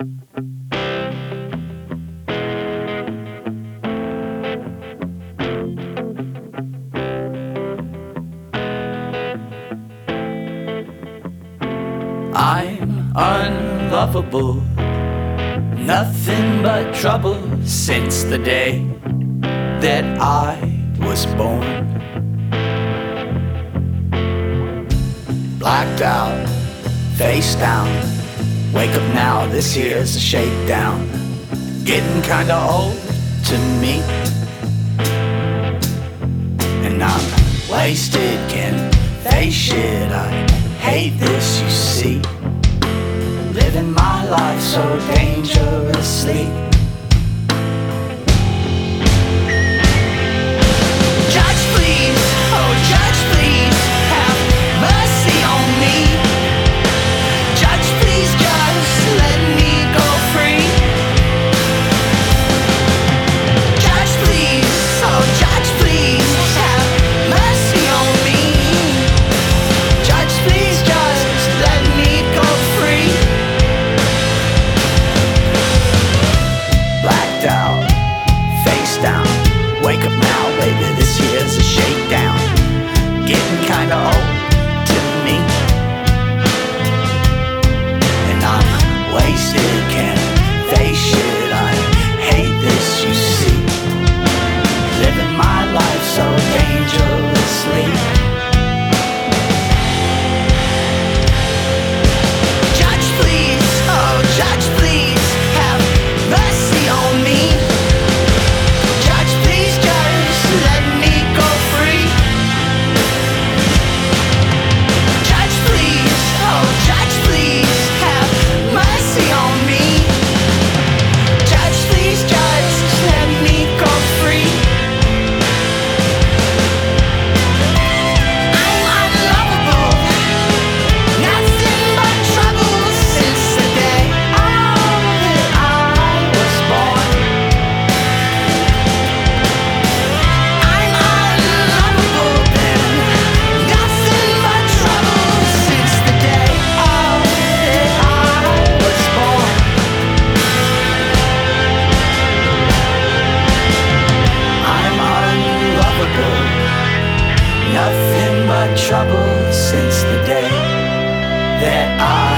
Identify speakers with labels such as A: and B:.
A: I'm unlovable, nothing but trouble since the day that I was born. Blacked out, face down, wake up now, this here's a shakedown. Getting kinda old to me, and I'm wasted, can't face shit, I hate this, you see. Living my life so dangerously. Judge please, oh judge please, have mercy on me. Judge please, just let me go free. Judge please, oh judge please, have mercy on me. Judge please, just let me go free. Blacked out, face down, wake up now, baby, this here's a shakedown. Getting kinda old to me, and I'm wasted, can't face shit, I hate this, you see. Living my life so dangerously. Judge please, oh judge please, have mercy on me. Judge please, just let me go free. Judge please, oh judge please, have mercy on me. Judge please, just let me go free. I'm unlovable, nothing but trouble since the day that I was born. I'm unlovable then, nothing but trouble since the day that I was born. I'm unlovable, nothing but trouble since the day that I